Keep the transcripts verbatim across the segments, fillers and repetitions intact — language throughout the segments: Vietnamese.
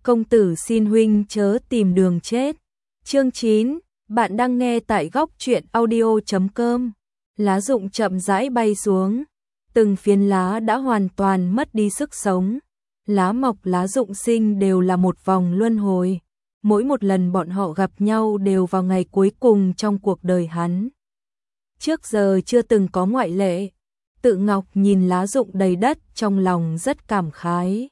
công tử xin huynh chớ tìm đường chết. Chương chín, bạn đang nghe tại góc truyện audio chấm com. Lá rụng chậm rãi bay xuống, từng phiến lá đã hoàn toàn mất đi sức sống. Lá mọc lá rụng sinh đều là một vòng luân hồi. Mỗi một lần bọn họ gặp nhau đều vào ngày cuối cùng trong cuộc đời hắn. Trước giờ chưa từng có ngoại lệ. Tự Ngọc nhìn lá rụng đầy đất trong lòng rất cảm khái.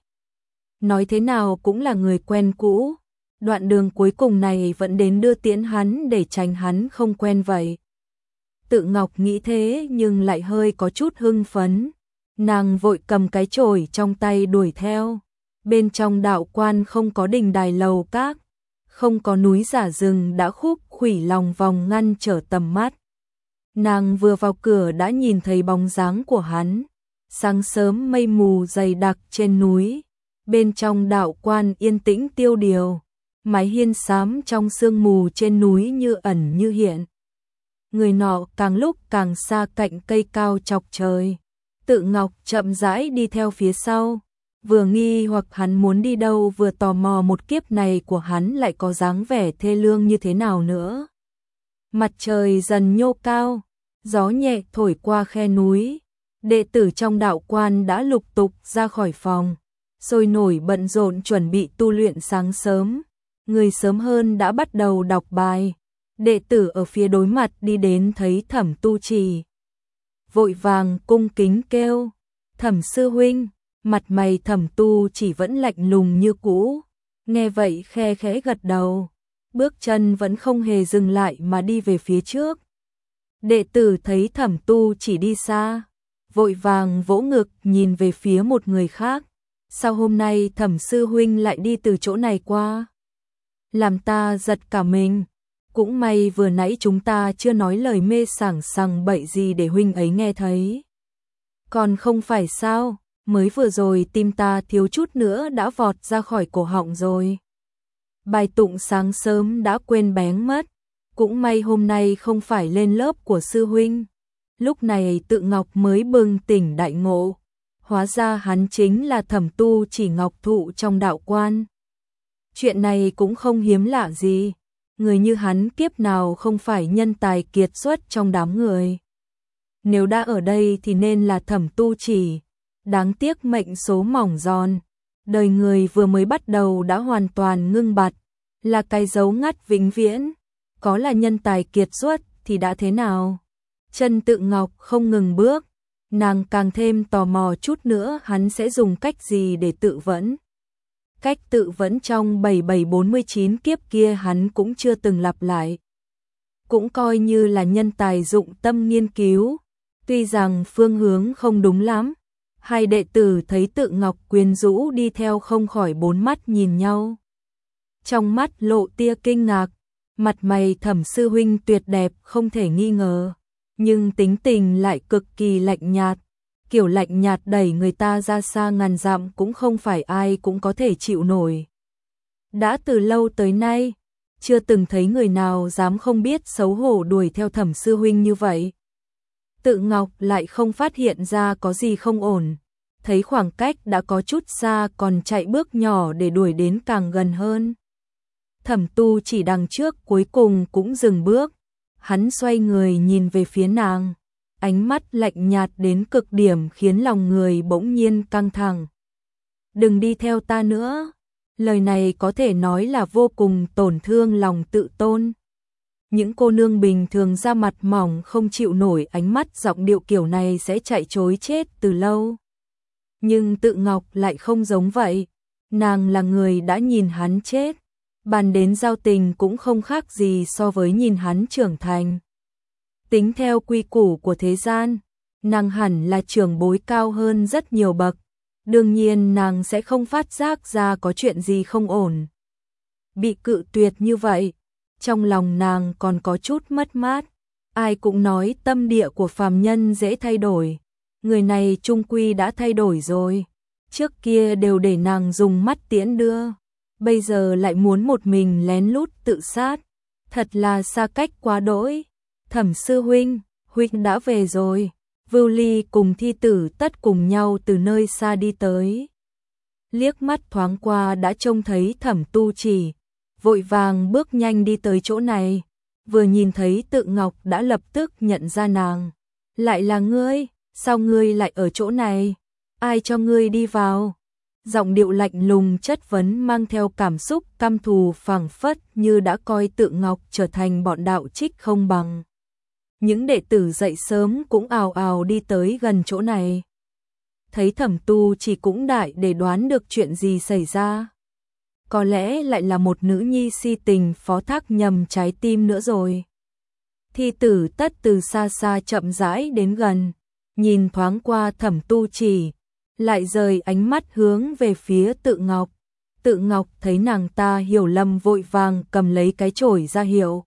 Nói thế nào cũng là người quen cũ. Đoạn đường cuối cùng này vẫn đến đưa tiễn hắn để tránh hắn không quen vậy. Tự Ngọc nghĩ thế nhưng lại hơi có chút hưng phấn. Nàng vội cầm cái chổi trong tay đuổi theo. Bên trong đạo quan không có đình đài lầu các, không có núi giả rừng đã khúc khuỷu lòng vòng ngăn trở tầm mắt. Nàng vừa vào cửa đã nhìn thấy bóng dáng của hắn. Sáng sớm mây mù dày đặc trên núi, bên trong đạo quan yên tĩnh tiêu điều, mái hiên xám trong sương mù trên núi như ẩn như hiện. Người nọ càng lúc càng xa cạnh cây cao chọc trời. Tự Ngọc chậm rãi đi theo phía sau, vừa nghi hoặc hắn muốn đi đâu vừa tò mò một kiếp này của hắn lại có dáng vẻ thê lương như thế nào nữa. Mặt trời dần nhô cao, gió nhẹ thổi qua khe núi. Đệ tử trong đạo quan đã lục tục ra khỏi phòng, sôi nổi bận rộn chuẩn bị tu luyện sáng sớm. Người sớm hơn đã bắt đầu đọc bài. Đệ tử ở phía đối mặt đi đến thấy Thẩm Tu Trì, vội vàng cung kính kêu: "Thẩm sư huynh." Mặt mày Thẩm Tu chỉ vẫn lạnh lùng như cũ, nghe vậy khe khẽ gật đầu, bước chân vẫn không hề dừng lại mà đi về phía trước. Đệ tử thấy Thẩm Tu chỉ đi xa, vội vàng vỗ ngực nhìn về phía một người khác. Sao hôm nay Thẩm sư huynh lại đi từ chỗ này qua? Làm ta giật cả mình. Cũng may vừa nãy chúng ta chưa nói lời mê sảng sằng bậy gì để huynh ấy nghe thấy. Còn không phải sao, mới vừa rồi tim ta thiếu chút nữa đã vọt ra khỏi cổ họng rồi. Bài tụng sáng sớm đã quên bén mất. Cũng may hôm nay không phải lên lớp của sư huynh. Lúc này Tự Ngọc mới bừng tỉnh đại ngộ. Hóa ra hắn chính là Thẩm Tu Chỉ Ngọc Thụ trong đạo quan. Chuyện này cũng không hiếm lạ gì. Người như hắn kiếp nào không phải nhân tài kiệt xuất trong đám người. Nếu đã ở đây thì nên là Thẩm Tu Chỉ. Đáng tiếc mệnh số mỏng giòn. Đời người vừa mới bắt đầu đã hoàn toàn ngưng bặt. Là cái dấu ngắt vĩnh viễn. Có là nhân tài kiệt xuất thì đã thế nào? Chân Tự Ngọc không ngừng bước. Nàng càng thêm tò mò chút nữa hắn sẽ dùng cách gì để tự vẫn. Cách tự vẫn trong bảy bảy bốn mươi chín kiếp kia hắn cũng chưa từng lặp lại. Cũng coi như là nhân tài dụng tâm nghiên cứu. Tuy rằng phương hướng không đúng lắm. Hai đệ tử thấy Tự Ngọc quyến rũ đi theo không khỏi bốn mắt nhìn nhau. Trong mắt lộ tia kinh ngạc. Mặt mày Thẩm sư huynh tuyệt đẹp không thể nghi ngờ. Nhưng tính tình lại cực kỳ lạnh nhạt. Kiểu lạnh nhạt đẩy người ta ra xa ngàn dặm cũng không phải ai cũng có thể chịu nổi. Đã từ lâu tới nay, chưa từng thấy người nào dám không biết xấu hổ đuổi theo Thẩm sư huynh như vậy. Tự Ngọc lại không phát hiện ra có gì không ổn. Thấy khoảng cách đã có chút xa còn chạy bước nhỏ để đuổi đến càng gần hơn. Thẩm Tu Chỉ đằng trước cuối cùng cũng dừng bước. Hắn xoay người nhìn về phía nàng. Ánh mắt lạnh nhạt đến cực điểm khiến lòng người bỗng nhiên căng thẳng. "Đừng đi theo ta nữa." Lời này có thể nói là vô cùng tổn thương lòng tự tôn. Những cô nương bình thường da mặt mỏng không chịu nổi ánh mắt giọng điệu kiểu này sẽ chạy trối chết từ lâu. Nhưng Tự Ngọc lại không giống vậy. Nàng là người đã nhìn hắn chết. Bàn đến giao tình cũng không khác gì so với nhìn hắn trưởng thành. Tính theo quy củ của thế gian, nàng hẳn là trưởng bối cao hơn rất nhiều bậc. Đương nhiên nàng sẽ không phát giác ra có chuyện gì không ổn. Bị cự tuyệt như vậy, trong lòng nàng còn có chút mất mát. Ai cũng nói tâm địa của phàm nhân dễ thay đổi. Người này chung quy đã thay đổi rồi. Trước kia đều để nàng dùng mắt tiễn đưa. Bây giờ lại muốn một mình lén lút tự sát. Thật là xa cách quá đỗi. "Thẩm sư huynh, huynh đã về rồi." Vưu Ly cùng Thi Tử Tất cùng nhau từ nơi xa đi tới. liếc mắt thoáng qua đã trông thấy Thẩm Tu Chỉ, vội vàng bước nhanh đi tới chỗ này, vừa nhìn thấy Tự Ngọc đã lập tức nhận ra nàng. Lại là ngươi, sao ngươi lại ở chỗ này? Ai cho ngươi đi vào? Giọng điệu lạnh lùng chất vấn mang theo cảm xúc căm thù phảng phất như đã coi Tự Ngọc trở thành bọn đạo trích không bằng. Những đệ tử dậy sớm cũng ào ào đi tới gần chỗ này. Thấy Thẩm Tu Chỉ cũng đại để đoán được chuyện gì xảy ra. Có lẽ lại là một nữ nhi si tình phó thác nhầm trái tim nữa rồi. Thi Tử Tất từ xa xa chậm rãi đến gần, nhìn thoáng qua Thẩm Tu Chỉ, lại rời ánh mắt hướng về phía Tự Ngọc. Tự Ngọc thấy nàng ta hiểu lầm vội vàng cầm lấy cái chổi ra hiệu.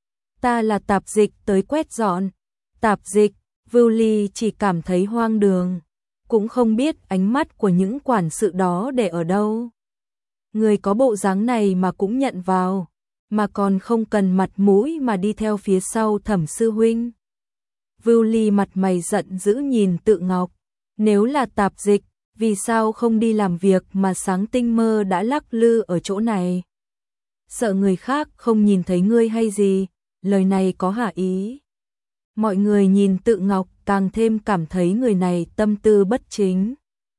Ta là tạp dịch tới quét dọn. Tạp dịch, Vưu Ly chỉ cảm thấy hoang đường, cũng không biết ánh mắt của những quản sự đó để ở đâu. Người có bộ dáng này mà cũng nhận vào, mà còn không cần mặt mũi mà đi theo phía sau Thẩm sư huynh. Vưu Ly mặt mày giận dữ nhìn Tự Ngọc, nếu là tạp dịch, vì sao không đi làm việc mà sáng tinh mơ đã lắc lư ở chỗ này? Sợ người khác không nhìn thấy ngươi hay gì? Lời này có hả ý? Mọi người nhìn Tự Ngọc càng thêm cảm thấy người này tâm tư bất chính.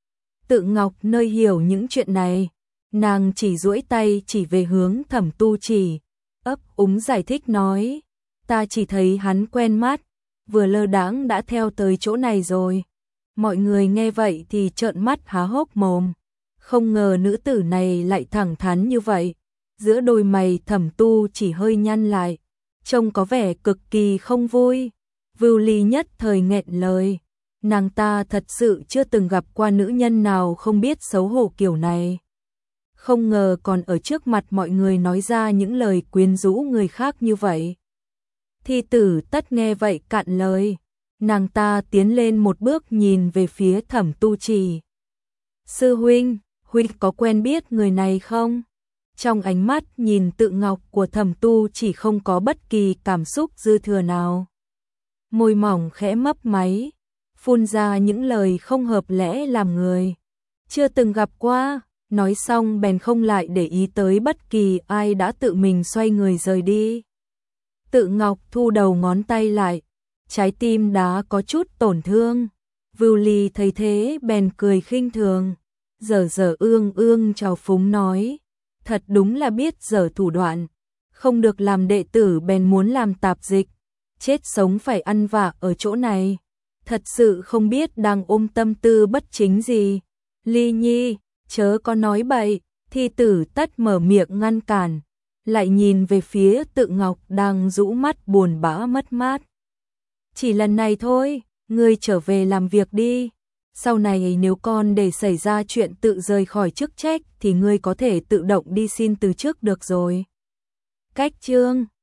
Tự Ngọc nơi hiểu những chuyện này, nàng chỉ duỗi tay chỉ về hướng Thẩm Tu Chỉ, ấp úng giải thích nói, ta chỉ thấy hắn quen mắt, vừa lơ đãng đã theo tới chỗ này rồi. Mọi người nghe vậy thì trợn mắt há hốc mồm, không ngờ nữ tử này lại thẳng thắn như vậy. Giữa đôi mày Thẩm Tu Chỉ hơi nhăn lại, trông có vẻ cực kỳ không vui. Vưu Ly nhất thời nghẹn lời, nàng ta thật sự chưa từng gặp qua nữ nhân nào không biết xấu hổ kiểu này. Không ngờ còn ở trước mặt mọi người nói ra những lời quyến rũ người khác như vậy. Thi Tử Tất nghe vậy cạn lời, nàng ta tiến lên một bước nhìn về phía Thẩm Tu Chỉ. Sư huynh, huynh có quen biết người này không? Trong ánh mắt nhìn Tự Ngọc của Thẩm Tu Chỉ không có bất kỳ cảm xúc dư thừa nào. Môi mỏng khẽ mấp máy, phun ra những lời không hợp lẽ làm người. Chưa từng gặp qua, nói xong bèn không lại để ý tới bất kỳ ai đã tự mình xoay người rời đi. Tự Ngọc thu đầu ngón tay lại, trái tim đã có chút tổn thương. Vưu Ly thấy thế bèn cười khinh thường, dở dở ương ương trào phúng nói, thật đúng là biết dở thủ đoạn, không được làm đệ tử bèn muốn làm tạp dịch, chết sống phải ăn vạ ở chỗ này, thật sự không biết đang ôm tâm tư bất chính gì. Ly Nhi, chớ có nói bậy. Thi Tử Tất mở miệng ngăn cản, lại nhìn về phía Tự Ngọc đang rũ mắt buồn bã mất mát. Chỉ lần này thôi, ngươi trở về làm việc đi. Sau này nếu con để xảy ra chuyện tự rời khỏi chức trách thì ngươi có thể tự động đi xin từ chức được rồi. Cách chương